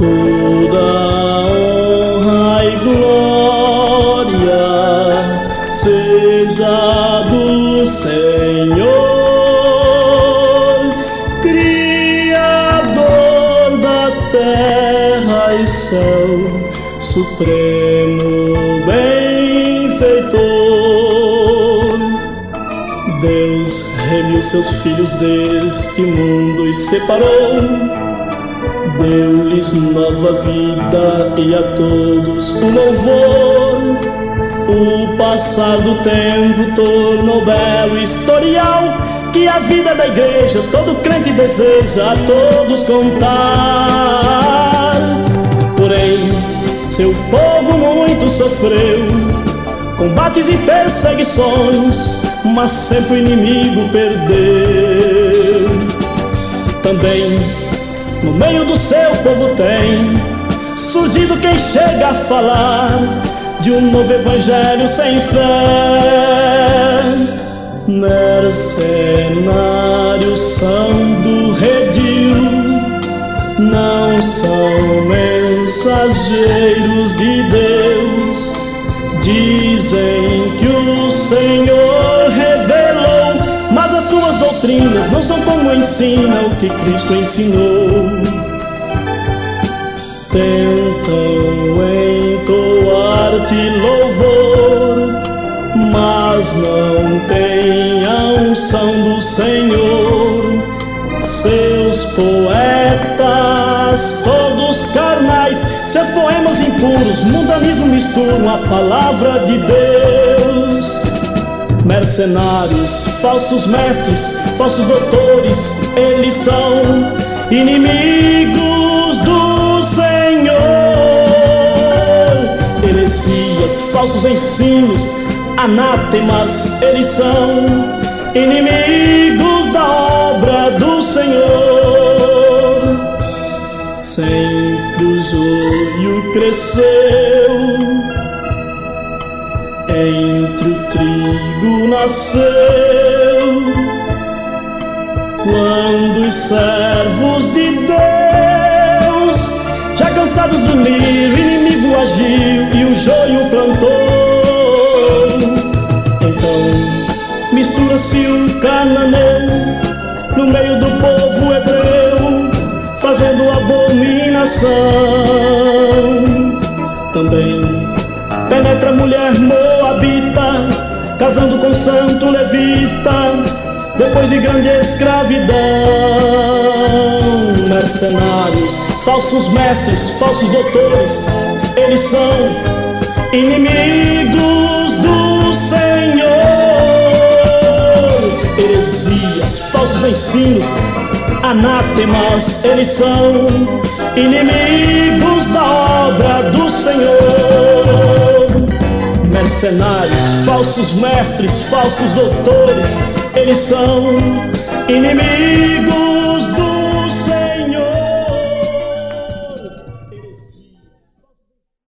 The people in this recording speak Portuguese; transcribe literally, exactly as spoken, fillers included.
Toda honra e glória seja do Senhor, Criador da terra e céu, supremo benfeitor. Deus remiu seus filhos deste mundo e separou, deu-lhes nova vida e a todos o louvor. O passar do tempo tornou belo historial que a vida da igreja todo crente deseja a todos contar. Porém, seu povo muito sofreu combates e perseguições, mas sempre o inimigo perdeu. Também no meio do seu povo tem surgido quem chega a falar de um novo evangelho sem fé. Mercenários são do redil, não são mensageiros de Deus. Dizem que o Senhor revelou, mas as suas doutrinas não são como ensina o que Cristo ensinou. Tentam entoar-te louvor, mas não têm a unção do Senhor. Seus poetas todos carnais, seus poemas impuros, mundanismo misturam a palavra de Deus. Mercenários, falsos mestres, falsos doutores, eles são inimigos do Senhor. Heresias, falsos ensinos, anátemas, eles são inimigos da obra do Senhor. Sempre o joio cresceu, entre o trigo nasceu. Quando os servos de Deus, já cansados do milho, o inimigo agiu e o joio plantou. Então mistura-se um cananeu no meio do povo hebreu, fazendo abominação. Também penetra a mulher moabita, casando com santo levita, depois de grande escravidão. Mercenários, falsos mestres, falsos doutores, eles são inimigos do Senhor. Heresias, falsos ensinos, anátemas, eles são inimigos da obra do Senhor. Mercenários, falsos mestres, falsos doutores, eles são inimigos